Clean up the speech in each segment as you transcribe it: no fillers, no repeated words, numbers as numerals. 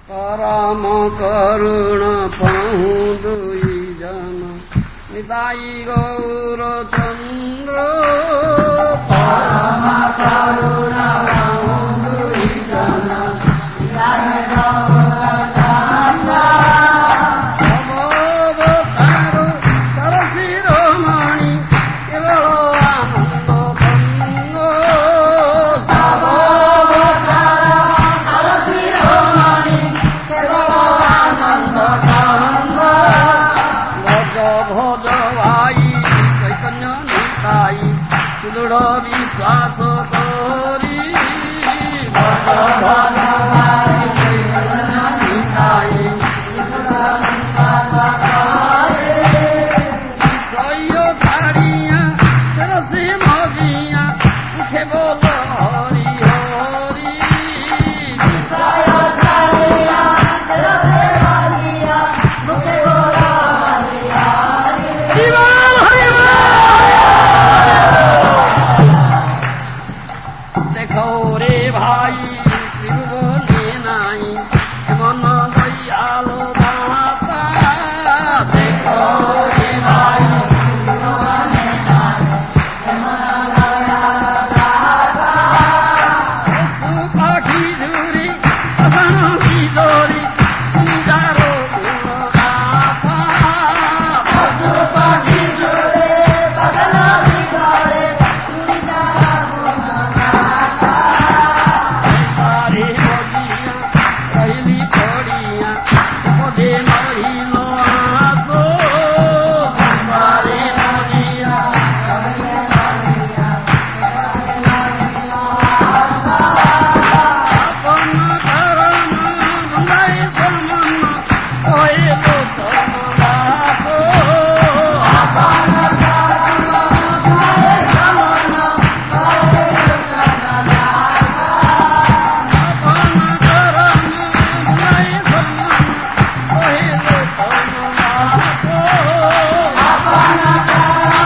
परम करुण पहु दुई जन निताई गौर चंद्र परम करुण पहु दुई जन निताई गौर चंद्र अवतारो कर शिरोमणि केवल आनंद भंग अवतार कर शिरोमणि केवल आनंद भंग भज भज भाई चैतन्य निताई सुदृढ़ विश्वास करी भज भज भाई चैतन्य निताई सुदृढ़ विश्वास करी सैयो धाड़िया रसे मगिया उठे बोल हरि हरि विषय धारिया रसे मगिया मुखे बोला हरि हरि जीवन हरि देखो रे भाई त्रिभुवने नाई मन दयालो दाता देखो रे भाई सुबने नाई मन दयाल दाता सुपाखी झुरी असन की जोरी सुजारो गुणगाथा पशु पक्षी जुड़े बदन बिगाड़े सुनिता गुण गाता सारे बगिया रहली पड़िया पदे महिलो आसो सारे बगिया अपन धर्म बुलाए समन ओए तो समदासो अपन धर्म बुलाए समन ओए तो समदासो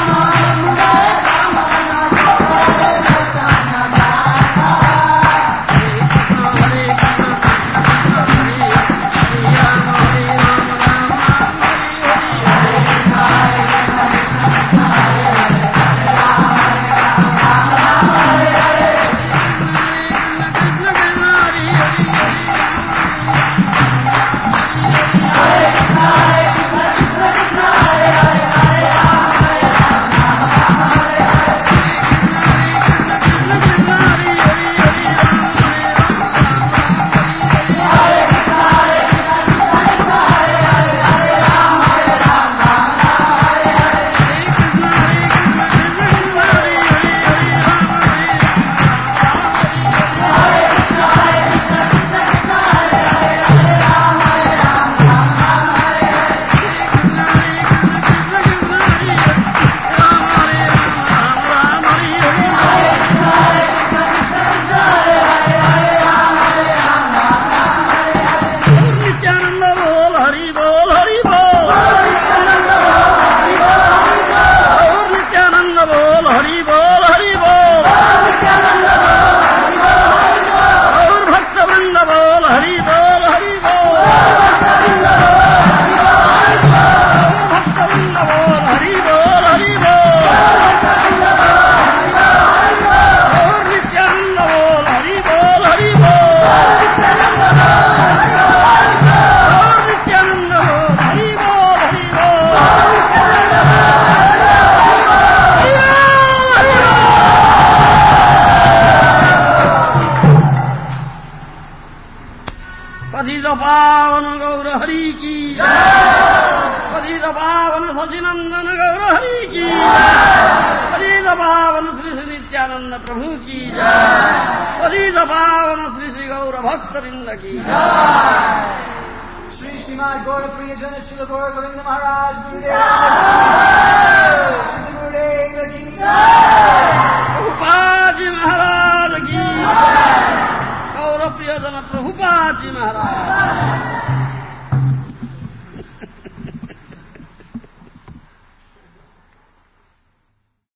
नित्यानंद बोल हरि बोल हरि बोल और नित्यानंद बोल हरि बोल हरि बोल और भक्त वृंद बोल हरि बोल हरि बोल भक्त वृंद बोल हरि बोल हरि बोल और नित्यानंद बोल हरि बोल हरि बोल और नित्यानंद बोल हरि बोल हरि बोल पतित पावन गौर हरि की पतित पावन सचिनंदन गौर हरि की पतित पावन श्री श्री नित्यानंद प्रभु की पतित पावन श्री श्री गौर भक्त वृंद की श्री श्रीमान गौर प्रियजन श्री गौर गोविंद महाराज गुरुदेव श्री गुरुदेव की